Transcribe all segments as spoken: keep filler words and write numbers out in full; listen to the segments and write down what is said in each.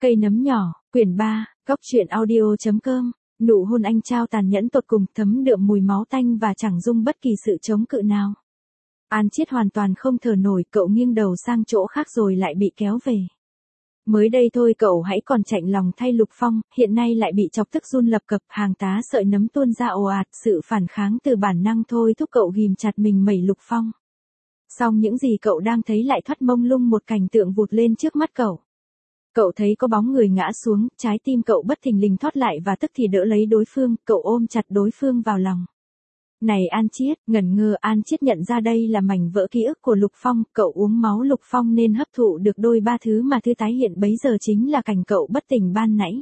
Cây nấm nhỏ, quyển ba, góc truyện audio.com, nụ hôn anh trao tàn nhẫn tột cùng, thấm đượm mùi máu tanh và chẳng dung bất kỳ sự chống cự nào. An Chiết hoàn toàn không thở nổi, cậu nghiêng đầu sang chỗ khác rồi lại bị kéo về. Mới đây thôi cậu hãy còn chạnh lòng thay Lục Phong, hiện nay lại bị chọc tức run lập cập, hàng tá sợi nấm tuôn ra ồ ạt, sự phản kháng từ bản năng thôi thúc cậu ghìm chặt mình mẩy Lục Phong. Song những gì cậu đang thấy lại thoát mông lung một cảnh tượng vụt lên trước mắt cậu. Cậu thấy có bóng người ngã xuống, trái tim cậu bất thình lình thoát lại và tức thì đỡ lấy đối phương, cậu ôm chặt đối phương vào lòng. Này An Chiết, ngẩn ngơ An Chiết nhận ra đây là mảnh vỡ ký ức của Lục Phong, cậu uống máu Lục Phong nên hấp thụ được đôi ba thứ mà thứ tái hiện bấy giờ chính là cảnh cậu bất tỉnh ban nãy.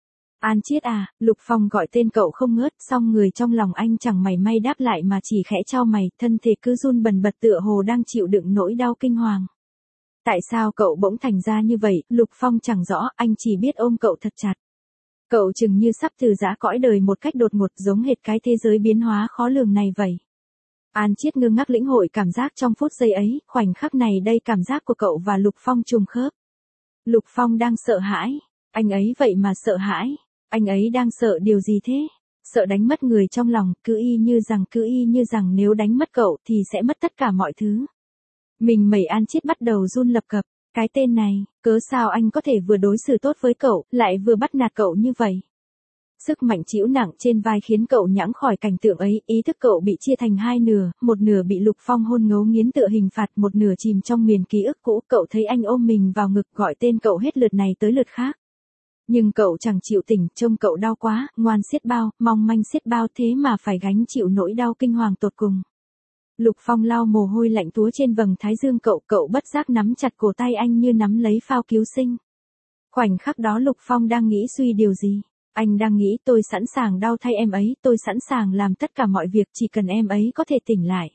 An Chiết à, Lục Phong gọi tên cậu không ngớt, song người trong lòng anh chẳng mảy may đáp lại mà chỉ khẽ chau mày, thân thể cứ run bần bật tựa hồ đang chịu đựng nỗi đau kinh hoàng. Tại sao cậu bỗng thành ra như vậy, Lục Phong chẳng rõ, anh chỉ biết ôm cậu thật chặt. Cậu chừng như sắp từ giã cõi đời một cách đột ngột, giống hệt cái thế giới biến hóa khó lường này vậy. An Chiết ngơ ngác lĩnh hội cảm giác trong phút giây ấy, khoảnh khắc này đây cảm giác của cậu và Lục Phong trùng khớp. Lục Phong đang sợ hãi, anh ấy vậy mà sợ hãi, anh ấy đang sợ điều gì thế? Sợ đánh mất người trong lòng, cứ y như rằng cứ y như rằng nếu đánh mất cậu thì sẽ mất tất cả mọi thứ. Mình mẩy An Chiết bắt đầu run lập cập, cái tên này, cớ sao anh có thể vừa đối xử tốt với cậu, lại vừa bắt nạt cậu như vậy? Sức mạnh trĩu nặng trên vai khiến cậu nhãng khỏi cảnh tượng ấy, ý thức cậu bị chia thành hai nửa, một nửa bị Lục Phong hôn ngấu nghiến tựa hình phạt, một nửa chìm trong miền ký ức cũ, cậu thấy anh ôm mình vào ngực gọi tên cậu hết lượt này tới lượt khác. Nhưng cậu chẳng chịu tỉnh, trông cậu đau quá, ngoan xiết bao, mong manh xiết bao thế mà phải gánh chịu nỗi đau kinh hoàng tột cùng. Lục Phong lau mồ hôi lạnh túa trên vầng thái dương cậu, cậu bất giác nắm chặt cổ tay anh như nắm lấy phao cứu sinh. Khoảnh khắc đó Lục Phong đang nghĩ suy điều gì? Anh đang nghĩ tôi sẵn sàng đau thay em ấy, tôi sẵn sàng làm tất cả mọi việc chỉ cần em ấy có thể tỉnh lại.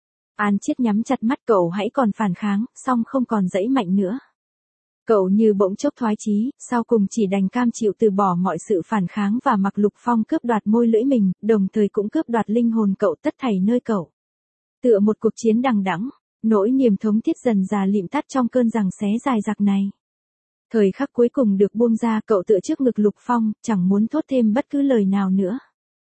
An Chiết nhắm chặt mắt, cậu hãy còn phản kháng, song không còn dãy mạnh nữa. Cậu như bỗng chốc thoái chí, sau cùng chỉ đành cam chịu từ bỏ mọi sự phản kháng và mặc Lục Phong cướp đoạt môi lưỡi mình, đồng thời cũng cướp đoạt linh hồn cậu, tất thảy nơi cậu. Tựa một cuộc chiến đằng đẵng, nỗi niềm thống thiết dần dà lịm tắt trong cơn giằng xé dài dặc này. Thời khắc cuối cùng được buông ra, cậu tựa trước ngực Lục Phong, chẳng muốn thốt thêm bất cứ lời nào nữa.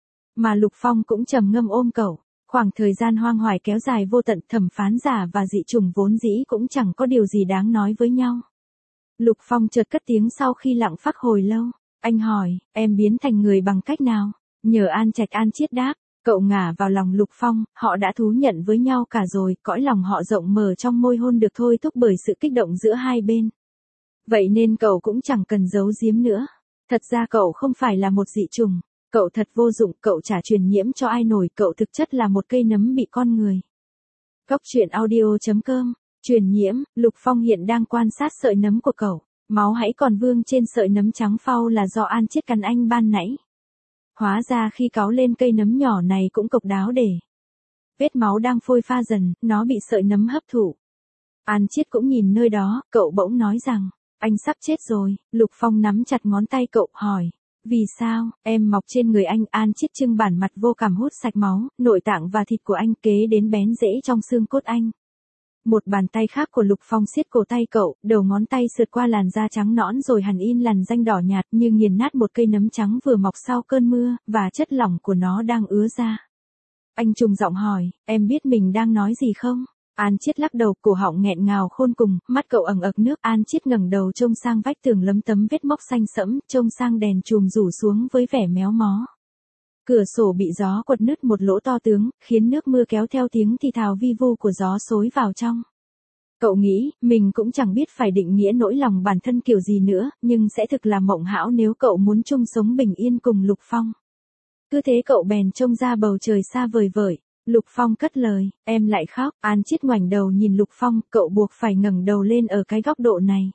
Mà Lục Phong cũng trầm ngâm ôm cậu, khoảng thời gian hoang hoài kéo dài vô tận, thẩm phán giả và dị chủng vốn dĩ cũng chẳng có điều gì đáng nói với nhau. Lục Phong chợt cất tiếng sau khi lặng phắc hồi lâu, anh hỏi, em biến thành người bằng cách nào? Nhờ An Trạch. An Chiết đáp. Cậu ngả vào lòng Lục Phong, họ đã thú nhận với nhau cả rồi, cõi lòng họ rộng mở trong môi hôn được thôi thúc bởi sự kích động giữa hai bên. Vậy nên cậu cũng chẳng cần giấu giếm nữa. Thật ra cậu không phải là một dị chủng, cậu thật vô dụng, cậu chả truyền nhiễm cho ai nổi, cậu thực chất là một cây nấm bị con người. Góc truyện audio.com, truyền nhiễm, Lục Phong hiện đang quan sát sợi nấm của cậu, máu hãy còn vương trên sợi nấm trắng phau là do An Chiết cắn anh ban nãy. Hóa ra khi cáu lên cây nấm nhỏ này cũng độc đáo để. Vết máu đang phôi pha dần, nó bị sợi nấm hấp thụ. An Chiết cũng nhìn nơi đó, cậu bỗng nói rằng, anh sắp chết rồi. Lục Phong nắm chặt ngón tay cậu, hỏi, vì sao, em mọc trên người anh? An Chiết trưng bản mặt vô cảm hút sạch máu, nội tạng và thịt của anh kế đến bén rễ trong xương cốt anh. Một bàn tay khác của Lục Phong siết cổ tay cậu, đầu ngón tay sượt qua làn da trắng nõn rồi hằn in làn ranh đỏ nhạt như nghiền nát một cây nấm trắng vừa mọc sau cơn mưa, và chất lỏng của nó đang ứa ra. Anh trùng giọng hỏi, em biết mình đang nói gì không? An Chiết lắc đầu, cổ họng nghẹn ngào khôn cùng, mắt cậu ẩn ực nước. An Chiết ngẩng đầu trông sang vách tường lấm tấm vết mốc xanh sẫm, trông sang đèn chùm rủ xuống với vẻ méo mó. Cửa sổ bị gió quật nứt một lỗ to tướng, khiến nước mưa kéo theo tiếng thì thào vi vu của gió xối vào trong. Cậu nghĩ, mình cũng chẳng biết phải định nghĩa nỗi lòng bản thân kiểu gì nữa, nhưng sẽ thực là mộng hão nếu cậu muốn chung sống bình yên cùng Lục Phong. Cứ thế cậu bèn trông ra bầu trời xa vời vợi. Lục Phong cất lời, em lại khóc. An Chiết ngoảnh đầu nhìn Lục Phong, cậu buộc phải ngẩng đầu lên ở cái góc độ này.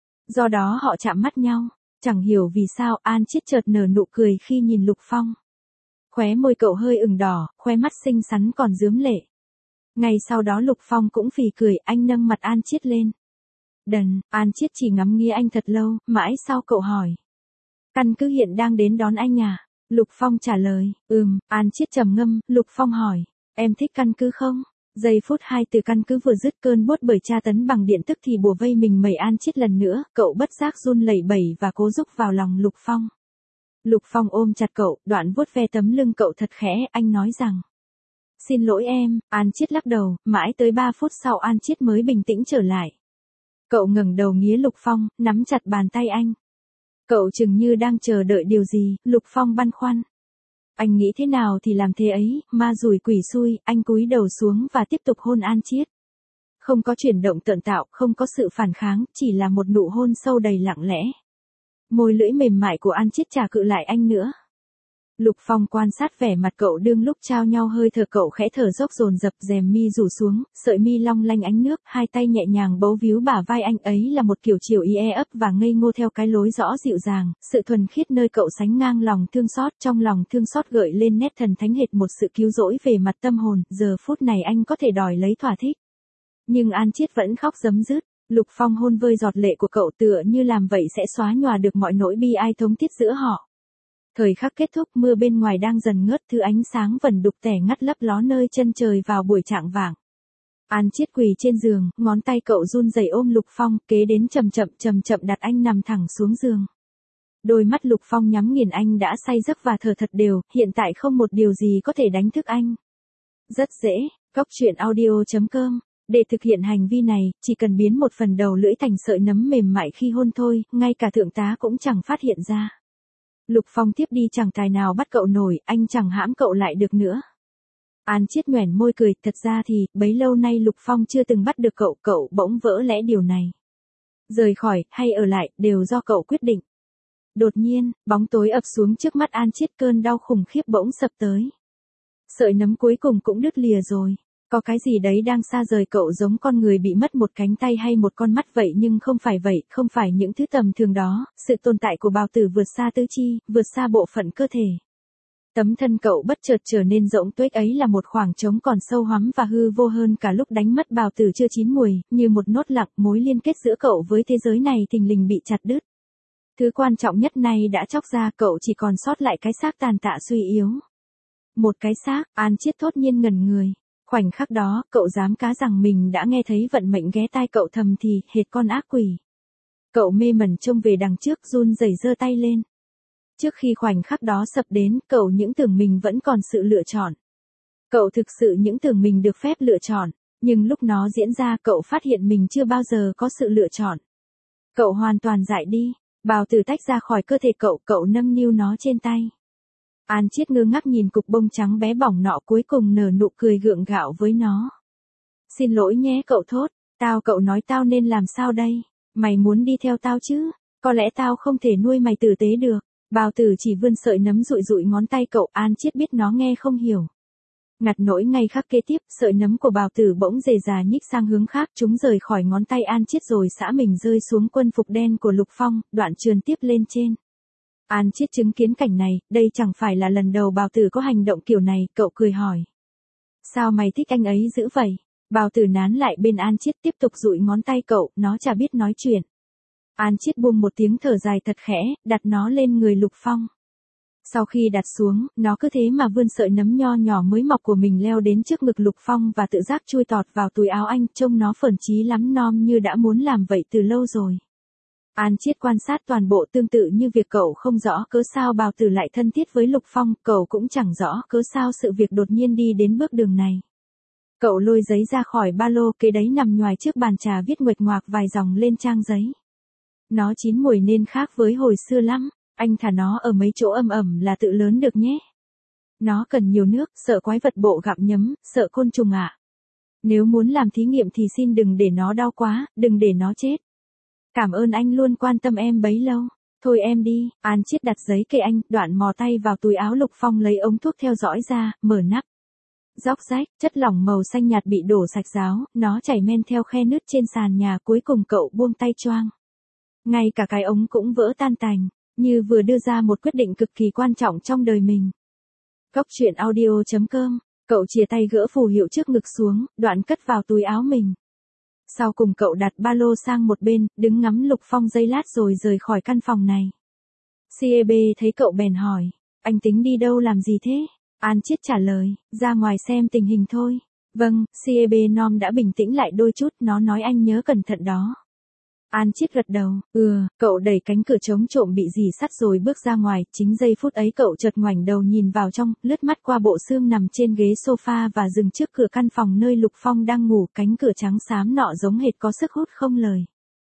Do đó họ chạm mắt nhau, chẳng hiểu vì sao An Chiết chợt nở nụ cười khi nhìn Lục Phong. Khóe môi cậu hơi ửng đỏ, khóe mắt xinh xắn còn rướm lệ. Ngay sau đó Lục Phong cũng phì cười, anh nâng mặt An Chiết lên. Đần, An Chiết chỉ ngắm nghía anh thật lâu, mãi sau cậu hỏi. Căn cứ hiện đang đến đón anh à? Lục Phong trả lời, ừm. An Chiết trầm ngâm, Lục Phong hỏi, em thích căn cứ không? Giây phút hai từ căn cứ vừa dứt cơn buốt bởi tra tấn bằng điện tức thì bùa vây mình mẩy An Chiết lần nữa, cậu bất giác run lẩy bẩy và cố rúc vào lòng Lục Phong. Lục Phong ôm chặt cậu, đoạn vuốt ve tấm lưng cậu thật khẽ, anh nói rằng. Xin lỗi em, An Chiết lắc đầu, mãi tới ba phút sau An Chiết mới bình tĩnh trở lại. Cậu ngẩng đầu nghía Lục Phong, nắm chặt bàn tay anh. Cậu chừng như đang chờ đợi điều gì, Lục Phong băn khoăn. Anh nghĩ thế nào thì làm thế ấy, ma rủi quỷ xui, anh cúi đầu xuống và tiếp tục hôn An Chiết. Không có chuyển động tợn tạo, không có sự phản kháng, chỉ là một nụ hôn sâu đầy lặng lẽ. Môi lưỡi mềm mại của An Chiết chả cự lại anh nữa. Lục Phong quan sát vẻ mặt cậu đương lúc trao nhau hơi thở, cậu khẽ thở dốc dồn dập, rèm mi rủ xuống, sợi mi long lanh ánh nước, hai tay nhẹ nhàng bấu víu bả vai anh, ấy là một kiểu chiều y e ấp và ngây ngô theo cái lối rõ dịu dàng, sự thuần khiết nơi cậu sánh ngang lòng thương xót, trong lòng thương xót gợi lên nét thần thánh hệt một sự cứu rỗi về mặt tâm hồn, giờ phút này anh có thể đòi lấy thỏa thích. Nhưng An Chiết vẫn khóc rấm rứt. Lục Phong hôn vơi giọt lệ của cậu, tựa như làm vậy sẽ xóa nhòa được mọi nỗi bi ai thống thiết giữa họ. Thời khắc kết thúc, mưa bên ngoài đang dần ngớt, thứ ánh sáng vẩn đục tẻ ngắt lấp ló nơi chân trời vào buổi chạng vạng. An Chiết quỳ trên giường, ngón tay cậu run rẩy ôm Lục Phong, kế đến chậm chậm chậm chậm đặt anh nằm thẳng xuống giường. Đôi mắt Lục Phong nhắm nghiền, anh đã say giấc và thở thật đều, hiện tại không một điều gì có thể đánh thức anh. Rất dễ, cóc truyện audio chấm com. Để thực hiện hành vi này, chỉ cần biến một phần đầu lưỡi thành sợi nấm mềm mại khi hôn thôi, ngay cả thượng tá cũng chẳng phát hiện ra. Lục Phong tiếp đi chẳng tài nào bắt cậu nổi, anh chẳng hãm cậu lại được nữa. An Chiết nhoẻn môi cười, thật ra thì, bấy lâu nay Lục Phong chưa từng bắt được cậu, cậu bỗng vỡ lẽ điều này. Rời khỏi, hay ở lại, đều do cậu quyết định. Đột nhiên, bóng tối ập xuống trước mắt An Chiết, cơn đau khủng khiếp bỗng sập tới. Sợi nấm cuối cùng cũng đứt lìa rồi. Có cái gì đấy đang xa rời cậu, giống con người bị mất một cánh tay hay một con mắt vậy, nhưng không phải vậy, không phải những thứ tầm thường đó, sự tồn tại của bào tử vượt xa tứ chi, vượt xa bộ phận cơ thể. Tấm thân cậu bất chợt trở nên rỗng tuếch, ấy là một khoảng trống còn sâu hoắm và hư vô hơn cả lúc đánh mất bào tử chưa chín mùi, như một nốt lạc, mối liên kết giữa cậu với thế giới này thình lình bị chặt đứt. Thứ quan trọng nhất này đã chóc ra, cậu chỉ còn sót lại cái xác tàn tạ suy yếu. Một cái xác, An Chiết thốt nhiên ngẩn người. Khoảnh khắc đó, cậu dám cá rằng mình đã nghe thấy vận mệnh ghé tai cậu thầm thì, hệt con ác quỷ. Cậu mê mẩn trông về đằng trước, run rẩy giơ tay lên. Trước khi khoảnh khắc đó sập đến, cậu những tưởng mình vẫn còn sự lựa chọn. Cậu thực sự những tưởng mình được phép lựa chọn, nhưng lúc nó diễn ra cậu phát hiện mình chưa bao giờ có sự lựa chọn. Cậu hoàn toàn dại đi, bào tử tách ra khỏi cơ thể cậu, cậu nâng niu nó trên tay. An Chiết ngơ ngác nhìn cục bông trắng bé bỏng nọ, cuối cùng nở nụ cười gượng gạo với nó. Xin lỗi nhé, cậu thốt. Tao cậu nói tao nên làm sao đây? Mày muốn đi theo tao chứ? Có lẽ tao không thể nuôi mày tử tế được. Bào tử chỉ vươn sợi nấm dụi dụi ngón tay cậu, An Chiết biết nó nghe không hiểu. Ngặt nỗi ngay khắc kế tiếp, sợi nấm của bào tử bỗng rề rà nhích sang hướng khác, chúng rời khỏi ngón tay An Chiết rồi xã mình rơi xuống quân phục đen của Lục Phong, đoạn trườn tiếp lên trên. An Chiết chứng kiến cảnh này, đây chẳng phải là lần đầu bào tử có hành động kiểu này, cậu cười hỏi. Sao mày thích anh ấy dữ vậy? Bào tử nán lại bên An Chiết tiếp tục dụi ngón tay cậu, nó chả biết nói chuyện. An Chiết buông một tiếng thở dài thật khẽ, đặt nó lên người Lục Phong. Sau khi đặt xuống, nó cứ thế mà vươn sợi nấm nho nhỏ mới mọc của mình leo đến trước ngực Lục Phong và tự giác chui tọt vào túi áo anh, trông nó phởn chí lắm, nom như đã muốn làm vậy từ lâu rồi. An Chiết quan sát toàn bộ, tương tự như việc cậu không rõ cớ sao bào tử lại thân thiết với Lục Phong, cậu cũng chẳng rõ cớ sao sự việc đột nhiên đi đến bước đường này. Cậu lôi giấy ra khỏi ba lô, kế đấy nằm nhoài trước bàn trà viết nguệch ngoạc vài dòng lên trang giấy. Nó chín mùi nên khác với hồi xưa lắm, anh thả nó ở mấy chỗ ẩm ẩm là tự lớn được nhé. Nó cần nhiều nước, sợ quái vật bộ gặm nhấm, sợ côn trùng ạ. À. Nếu muốn làm thí nghiệm thì xin đừng để nó đau quá, đừng để nó chết. Cảm ơn anh luôn quan tâm em bấy lâu. Thôi em đi. An Chiết đặt giấy kệ anh, đoạn mò tay vào túi áo Lục Phong lấy ống thuốc theo dõi ra, mở nắp. Róc rách, chất lỏng màu xanh nhạt bị đổ sạch ráo, nó chảy men theo khe nứt trên sàn nhà, cuối cùng cậu buông tay choang. Ngay cả cái ống cũng vỡ tan tành, như vừa đưa ra một quyết định cực kỳ quan trọng trong đời mình. Cóc truyện audio chấm com, cậu chìa tay gỡ phù hiệu trước ngực xuống, đoạn cất vào túi áo mình. Sau cùng cậu đặt ba lô sang một bên, đứng ngắm Lục Phong giây lát rồi rời khỏi căn phòng này. xê e bê thấy cậu bèn hỏi, anh tính đi đâu làm gì thế? An Chiết trả lời, ra ngoài xem tình hình thôi. Vâng, xê a bê Nom đã bình tĩnh lại đôi chút, nó nói anh nhớ cẩn thận đó. An Chiết gật đầu, ừ, cậu đẩy cánh cửa chống trộm bị rỉ sắt rồi bước ra ngoài, chính giây phút ấy cậu chợt ngoảnh đầu nhìn vào trong, lướt mắt qua bộ xương nằm trên ghế sofa và dừng trước cửa căn phòng nơi Lục Phong đang ngủ, cánh cửa trắng xám nọ giống hệt có sức hút không lời.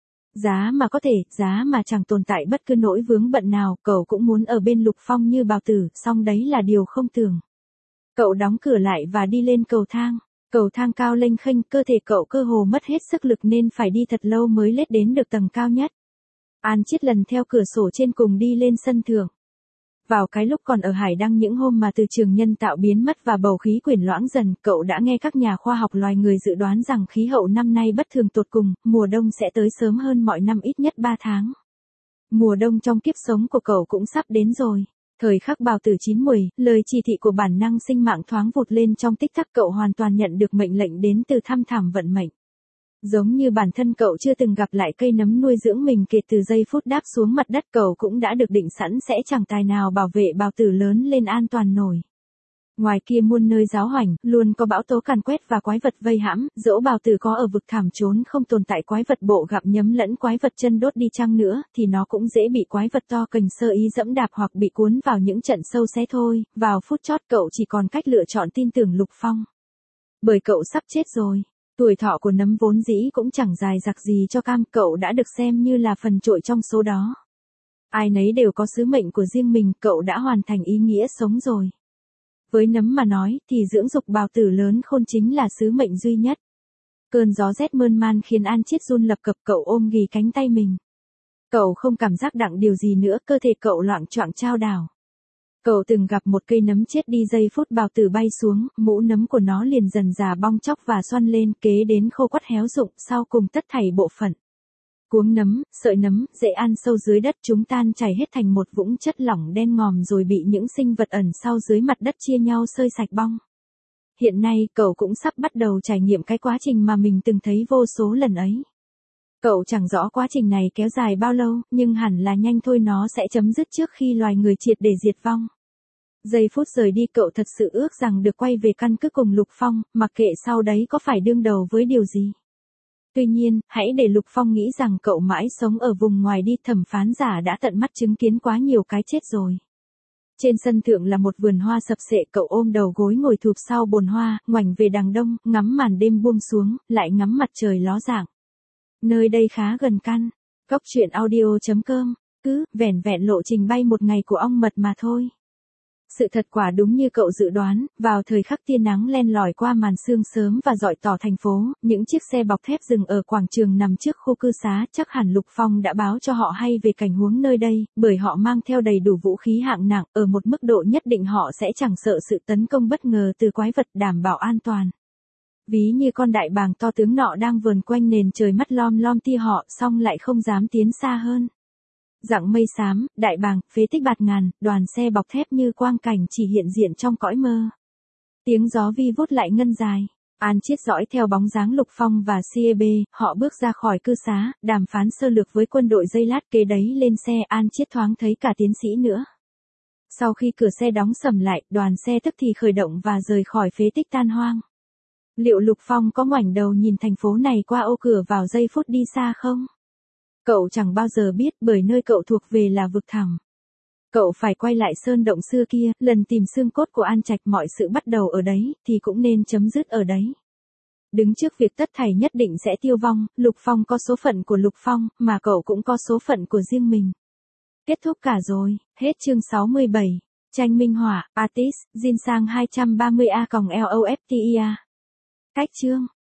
Giá mà có thể, giá mà chẳng tồn tại bất cứ nỗi vướng bận nào, cậu cũng muốn ở bên Lục Phong như bào tử, song đấy là điều không tưởng. Cậu đóng cửa lại và đi lên cầu thang. Cầu thang cao lênh khênh, cơ thể cậu cơ hồ mất hết sức lực nên phải đi thật lâu mới lết đến được tầng cao nhất. An Chiết lần theo cửa sổ trên cùng đi lên sân thượng. Vào cái lúc còn ở Hải Đăng những hôm mà từ trường nhân tạo biến mất và bầu khí quyển loãng dần, cậu đã nghe các nhà khoa học loài người dự đoán rằng khí hậu năm nay bất thường tột cùng, mùa đông sẽ tới sớm hơn mọi năm ít nhất ba tháng. Mùa đông trong kiếp sống của cậu cũng sắp đến rồi. Thời khắc bào tử chín muồi, lời chỉ thị của bản năng sinh mạng thoáng vụt lên trong tích tắc, cậu hoàn toàn nhận được mệnh lệnh đến từ thăm thẳm vận mệnh. Giống như bản thân cậu chưa từng gặp lại cây nấm nuôi dưỡng mình kể từ giây phút đáp xuống mặt đất, cậu cũng đã được định sẵn sẽ chẳng tài nào bảo vệ bào tử lớn lên an toàn nổi. Ngoài kia muôn nơi giáo hoành, luôn có bão tố càn quét và quái vật vây hãm, dẫu bào tử có ở vực thẳm trốn không tồn tại quái vật bộ gặp nhấm lẫn quái vật chân đốt đi chăng nữa, thì nó cũng dễ bị quái vật to cành sơ ý dẫm đạp hoặc bị cuốn vào những trận sâu xé thôi. Vào phút chót cậu chỉ còn cách lựa chọn tin tưởng Lục Phong. Bởi cậu sắp chết rồi. Tuổi thọ của nấm vốn dĩ cũng chẳng dài dặc gì cho cam, cậu đã được xem như là phần trội trong số đó. Ai nấy đều có sứ mệnh của riêng mình, cậu đã hoàn thành ý nghĩa sống rồi. Với nấm mà nói, thì dưỡng dục bào tử lớn khôn chính là sứ mệnh duy nhất. Cơn gió rét mơn man khiến An Chiết run lập cập, cậu ôm ghì cánh tay mình. Cậu không cảm giác đặng điều gì nữa, cơ thể cậu loạng choạng chao đảo. Cậu từng gặp một cây nấm chết đi, giây phút bào tử bay xuống, mũ nấm của nó liền dần già bong chóc và xoăn lên, kế đến khô quắt héo rụng, sau cùng tất thảy bộ phận. Cuống nấm, sợi nấm, rễ ăn sâu dưới đất, chúng tan chảy hết thành một vũng chất lỏng đen ngòm rồi bị những sinh vật ẩn sau dưới mặt đất chia nhau xơi sạch bong. Hiện nay, cậu cũng sắp bắt đầu trải nghiệm cái quá trình mà mình từng thấy vô số lần ấy. Cậu chẳng rõ quá trình này kéo dài bao lâu, nhưng hẳn là nhanh thôi, nó sẽ chấm dứt trước khi loài người triệt để diệt vong. Giây phút rời đi, cậu thật sự ước rằng được quay về căn cứ cùng Lục Phong, mặc kệ sau đấy có phải đương đầu với điều gì. Tuy nhiên, hãy để Lục Phong nghĩ rằng cậu mãi sống ở vùng ngoài đi, thẩm phán giả đã tận mắt chứng kiến quá nhiều cái chết rồi. Trên sân thượng là một vườn hoa sập sệ, cậu ôm đầu gối ngồi thụp sau bồn hoa, ngoảnh về đằng đông, ngắm màn đêm buông xuống, lại ngắm mặt trời ló dạng. Nơi đây khá gần căn. Góc truyện audio chấm com. Cứ, vẻn vẹn lộ trình bay một ngày của ong mật mà thôi. Sự thật quả đúng như cậu dự đoán, vào thời khắc tia nắng len lỏi qua màn sương sớm và rọi tỏ thành phố, những chiếc xe bọc thép dừng ở quảng trường nằm trước khu cư xá, chắc hẳn Lục Phong đã báo cho họ hay về cảnh huống nơi đây, bởi họ mang theo đầy đủ vũ khí hạng nặng, ở một mức độ nhất định họ sẽ chẳng sợ sự tấn công bất ngờ từ quái vật, đảm bảo an toàn. Ví như con đại bàng to tướng nọ đang vờn quanh nền trời, mắt lom lom tia họ, song lại không dám tiến xa hơn. Dặng mây xám, đại bàng, phế tích bạt ngàn, đoàn xe bọc thép như quang cảnh chỉ hiện diện trong cõi mơ. Tiếng gió vi vút lại ngân dài. An Chiết dõi theo bóng dáng Lục Phong và xê a bê, họ bước ra khỏi cư xá, đàm phán sơ lược với quân đội giây lát kế đấy lên xe. An Chiết thoáng thấy cả tiến sĩ nữa. Sau khi cửa xe đóng sầm lại, đoàn xe tức thì khởi động và rời khỏi phế tích tan hoang. Liệu Lục Phong có ngoảnh đầu nhìn thành phố này qua ô cửa vào giây phút đi xa không? Cậu chẳng bao giờ biết, bởi nơi cậu thuộc về là vực thẳm. Cậu phải quay lại sơn động xưa kia, lần tìm xương cốt của An Trạch, mọi sự bắt đầu ở đấy, thì cũng nên chấm dứt ở đấy. Đứng trước việc tất thảy nhất định sẽ tiêu vong, Lục Phong có số phận của Lục Phong, mà cậu cũng có số phận của riêng mình. Kết thúc cả rồi, hết chương sáu mươi bảy. Tranh minh họa, artist, Jin sang hai trăm ba mươi A L O F T I A. Cách chương.